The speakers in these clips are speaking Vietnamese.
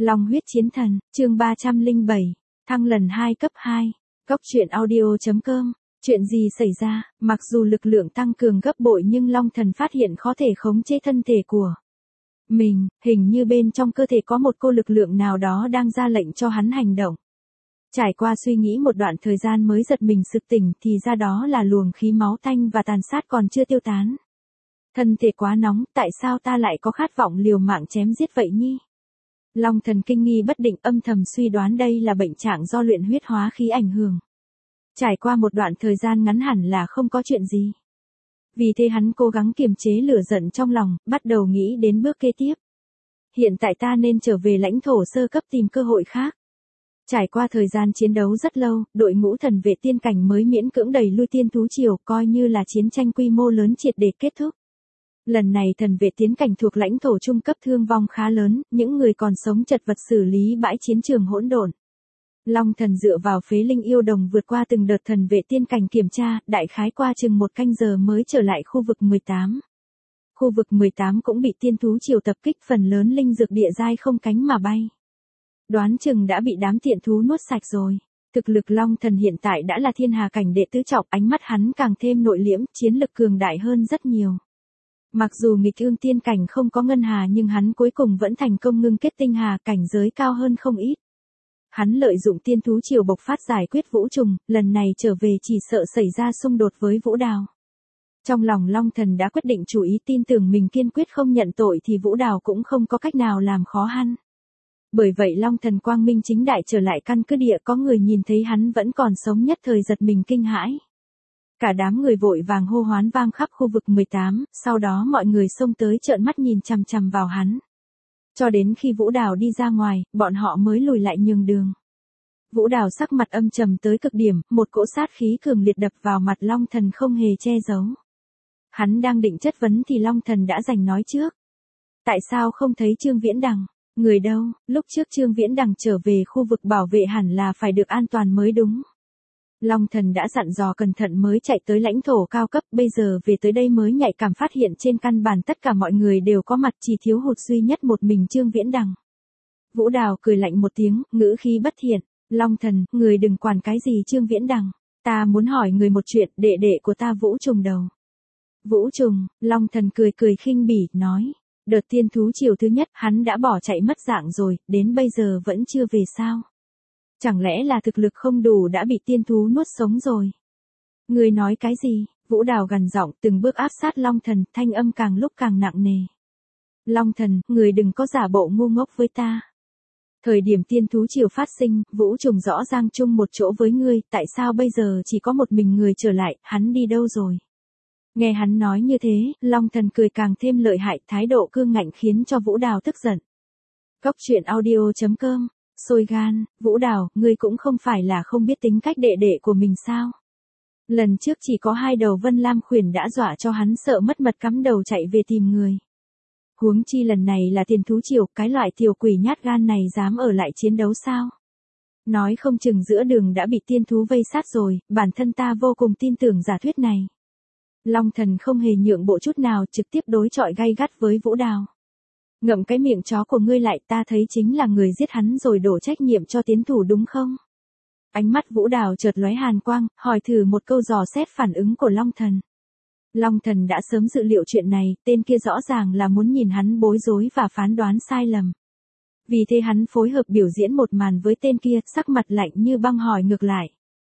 Long huyết chiến thần, chương 307, thăng lần 2 cấp 2. Cốc truyện audio.com. Chuyện gì xảy ra? Mặc dù lực lượng tăng cường gấp bội nhưng Long thần phát hiện khó thể khống chế thân thể của mình, hình như bên trong cơ thể có một cô lực lượng nào đó đang ra lệnh cho hắn hành động. Trải qua suy nghĩ một đoạn thời gian mới giật mình sực tỉnh thì ra đó là luồng khí máu tanh và tàn sát còn chưa tiêu tán. Thân thể quá nóng, tại sao ta lại có khát vọng liều mạng chém giết vậy nhi? Long thần kinh nghi bất định âm thầm suy đoán đây là bệnh trạng do luyện huyết hóa khí ảnh hưởng. Trải qua một đoạn thời gian ngắn hẳn là không có chuyện gì. Vì thế hắn cố gắng kiềm chế lửa giận trong lòng, bắt đầu nghĩ đến bước kế tiếp. Hiện tại ta nên trở về lãnh thổ sơ cấp tìm cơ hội khác. Trải qua thời gian chiến đấu rất lâu, đội ngũ thần vệ tiên cảnh mới miễn cưỡng đẩy lui tiên thú triều, coi như là chiến tranh quy mô lớn triệt để kết thúc. Lần này thần vệ tiến cảnh thuộc lãnh thổ trung cấp thương vong khá lớn, những người còn sống chật vật xử lý bãi chiến trường hỗn độn. Long thần dựa vào phế linh yêu đồng vượt qua từng đợt thần vệ tiên cảnh kiểm tra, đại khái qua chừng 1 canh giờ mới trở lại khu vực 18. Khu vực 18 cũng bị tiên thú triều tập kích, phần lớn linh dược địa giai không cánh mà bay. Đoán chừng đã bị đám tiện thú nuốt sạch rồi. Thực lực Long thần hiện tại đã là thiên hà cảnh đệ tứ trọng, ánh mắt hắn càng thêm nội liễm, chiến lực cường đại hơn rất nhiều. Mặc dù nghịch ương tiên cảnh không có ngân hà nhưng hắn cuối cùng vẫn thành công ngưng kết tinh hà, cảnh giới cao hơn không ít. Hắn lợi dụng tiên thú triều bộc phát giải quyết vũ trùng, lần này trở về chỉ sợ xảy ra xung đột với Vũ Đào. Trong lòng Long thần đã quyết định chủ ý, tin tưởng mình kiên quyết không nhận tội thì Vũ Đào cũng không có cách nào làm khó hắn. Bởi vậy Long thần quang minh chính đại trở lại căn cứ địa, có người nhìn thấy hắn vẫn còn sống nhất thời giật mình kinh hãi. Cả đám người vội vàng hô hoán vang khắp khu vực 18, sau đó mọi người xông tới trợn mắt nhìn chằm chằm vào hắn. Cho đến khi Vũ Đào đi ra ngoài, bọn họ mới lùi lại nhường đường. Vũ Đào sắc mặt âm trầm tới cực điểm, một cỗ sát khí cường liệt đập vào mặt Long thần không hề che giấu. Hắn đang định chất vấn thì Long thần đã giành nói trước. Tại sao không thấy Trương Viễn Đằng? Người đâu? Lúc trước Trương Viễn Đằng trở về khu vực bảo vệ hẳn là phải được an toàn mới đúng. Long thần đã dặn dò cẩn thận mới chạy tới lãnh thổ cao cấp, bây giờ về tới đây mới nhạy cảm phát hiện trên căn bản tất cả mọi người đều có mặt, chỉ thiếu hụt duy nhất một mình Trương Viễn Đằng. Vũ Đào cười lạnh một tiếng, ngữ khí bất thiện. Long thần, người đừng quản cái gì Trương Viễn Đằng. Ta muốn hỏi người một chuyện, đệ đệ của ta Vũ Trùng đầu. Vũ Trùng, Long thần cười cười khinh bỉ, nói. Đợt tiên thú triều thứ nhất, hắn đã bỏ chạy mất dạng rồi, đến bây giờ vẫn chưa về sao? Chẳng lẽ là thực lực không đủ đã bị tiên thú nuốt sống rồi? Người nói cái gì? Vũ Đào gằn giọng, từng bước áp sát Long thần, thanh âm càng lúc càng nặng nề. Long thần, người đừng có giả bộ ngu ngốc với ta. Thời điểm tiên thú triều phát sinh, Vũ Trùng rõ ràng chung một chỗ với ngươi, tại sao bây giờ chỉ có một mình người trở lại, hắn đi đâu rồi? Nghe hắn nói như thế, Long thần cười càng thêm lợi hại, thái độ cương ngạnh khiến cho Vũ Đào tức giận. Cốc truyện audio.com. Sôi gan, Vũ Đào, ngươi cũng không phải là không biết tính cách đệ đệ của mình sao? Lần trước chỉ có 2 đầu Vân Lam khuyển đã dọa cho hắn sợ mất mật cắm đầu chạy về tìm người. Huống chi lần này là tiền thú triều, cái loại tiểu quỷ nhát gan này dám ở lại chiến đấu sao? Nói không chừng giữa đường đã bị tiên thú vây sát rồi, bản thân ta vô cùng tin tưởng giả thuyết này. Long thần không hề nhượng bộ chút nào, trực tiếp đối chọi gay gắt với Vũ Đào. Ngậm cái miệng chó của ngươi lại, ta thấy chính là người giết hắn rồi đổ trách nhiệm cho tiến thủ đúng không? Ánh mắt Vũ Đào chợt lóe hàn quang, hỏi thử một câu dò xét phản ứng của Long thần. Long thần đã sớm dự liệu chuyện này, tên kia rõ ràng là muốn nhìn hắn bối rối và phán đoán sai lầm. Vì thế hắn phối hợp biểu diễn một màn với tên kia, sắc mặt lạnh như băng hỏi ngược lại.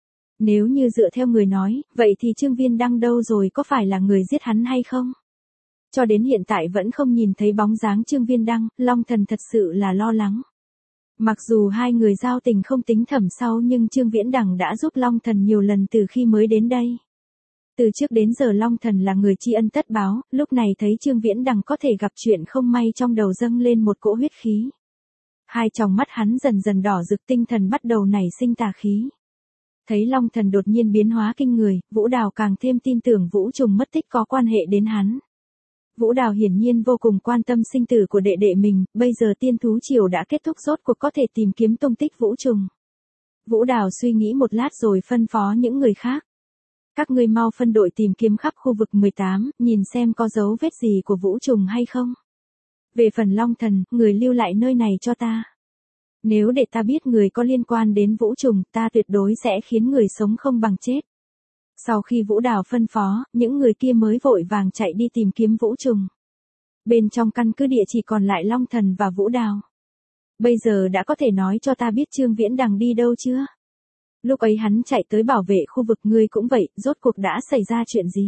Nếu như dựa theo người nói, vậy thì Trương Viễn Đằng đâu rồi, có phải là người giết hắn hay không? Cho đến hiện tại vẫn không nhìn thấy bóng dáng Trương Viễn Đằng, Long thần thật sự là lo lắng. Mặc dù hai người giao tình không tính thầm sau nhưng Trương Viễn Đằng đã giúp Long thần nhiều lần từ khi mới đến đây. Từ trước đến giờ Long thần là người tri ân tất báo, lúc này thấy Trương Viễn Đằng có thể gặp chuyện không may trong đầu dâng lên một cỗ huyết khí. Hai tròng mắt hắn dần dần đỏ rực, tinh thần bắt đầu nảy sinh tà khí. Thấy Long thần đột nhiên biến hóa kinh người, Vũ Đào càng thêm tin tưởng Vũ Trùng mất tích có quan hệ đến hắn. Vũ Đào hiển nhiên vô cùng quan tâm sinh tử của đệ đệ mình, bây giờ tiên thú triều đã kết thúc rốt cuộc có thể tìm kiếm tung tích Vũ Trùng. Vũ Đào suy nghĩ một lát rồi phân phó những người khác. Các ngươi mau phân đội tìm kiếm khắp khu vực 18, nhìn xem có dấu vết gì của Vũ Trùng hay không. Về phần Long thần, người lưu lại nơi này cho ta. Nếu để ta biết người có liên quan đến Vũ Trùng, ta tuyệt đối sẽ khiến người sống không bằng chết. Sau khi Vũ Đào phân phó, những người kia mới vội vàng chạy đi tìm kiếm Vũ Trùng. Bên trong căn cứ địa chỉ còn lại Long Thần và Vũ Đào. Bây giờ đã có thể nói cho ta biết Trương Viễn Đằng đi đâu chưa? Lúc ấy hắn chạy tới bảo vệ khu vực, ngươi cũng vậy, rốt cuộc đã xảy ra chuyện gì?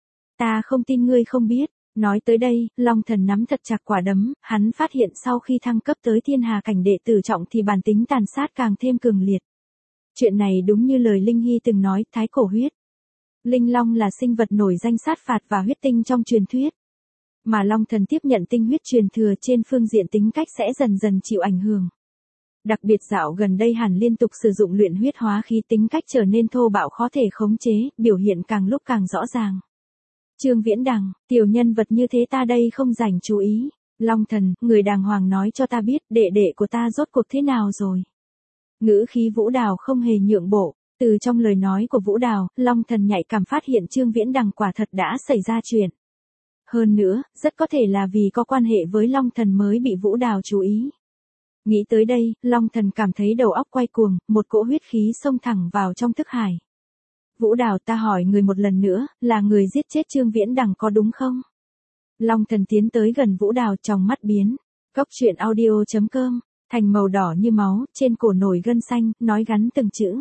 Ta không tin ngươi không biết. Nói tới đây, Long Thần nắm thật chặt quả đấm, hắn phát hiện sau khi thăng cấp tới thiên hà cảnh đệ tử trọng thì bản tính tàn sát càng thêm cường liệt. Chuyện này đúng như lời Linh Hy từng nói, thái cổ huyết. Linh Long là sinh vật nổi danh sát phạt và huyết tinh trong truyền thuyết. Mà Long Thần tiếp nhận tinh huyết truyền thừa trên phương diện tính cách sẽ dần dần chịu ảnh hưởng. Đặc biệt dạo gần đây hẳn liên tục sử dụng luyện huyết hóa khí, tính cách trở nên thô bạo khó thể khống chế, biểu hiện càng lúc càng rõ ràng. Trương Viễn Đằng, tiểu nhân vật như thế ta đây không dành chú ý. Long Thần, người đàng hoàng nói cho ta biết đệ đệ của ta rốt cuộc thế nào rồi. Ngữ khí Vũ Đào không hề nhượng bộ, từ trong lời nói của Vũ Đào, Long Thần nhạy cảm phát hiện Trương Viễn Đằng quả thật đã xảy ra chuyện. Hơn nữa, rất có thể là vì có quan hệ với Long Thần mới bị Vũ Đào chú ý. Nghĩ tới đây, Long Thần cảm thấy đầu óc quay cuồng, một cỗ huyết khí xông thẳng vào trong thức hải. Vũ Đào, ta hỏi người một lần nữa, là người giết chết Trương Viễn Đằng có đúng không? Long Thần tiến tới gần Vũ Đào, trong mắt biến. Cốc truyện audio.com, thành màu đỏ như máu, trên cổ nổi gân xanh, nói gắn từng chữ.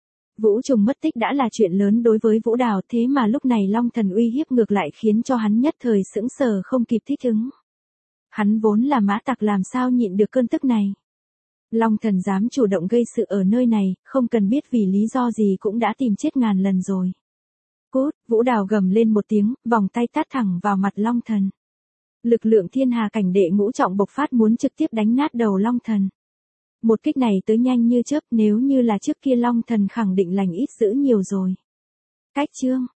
Vũ Trùng mất tích đã là chuyện lớn đối với Vũ Đào, thế mà lúc này Long Thần uy hiếp ngược lại khiến cho hắn nhất thời sững sờ không kịp thích ứng. Hắn vốn là mã tặc, làm sao nhịn được cơn tức này. Long Thần dám chủ động gây sự ở nơi này, không cần biết vì lý do gì cũng đã tìm chết ngàn lần rồi. Cút, Vũ Đào gầm lên một tiếng, vòng tay tát thẳng vào mặt Long Thần. Lực lượng thiên hà cảnh đệ ngũ trọng bộc phát muốn trực tiếp đánh nát đầu Long Thần. Một kích này tới nhanh như chớp, nếu như là trước kia Long Thần khẳng định lành ít dữ nhiều rồi. Cách chương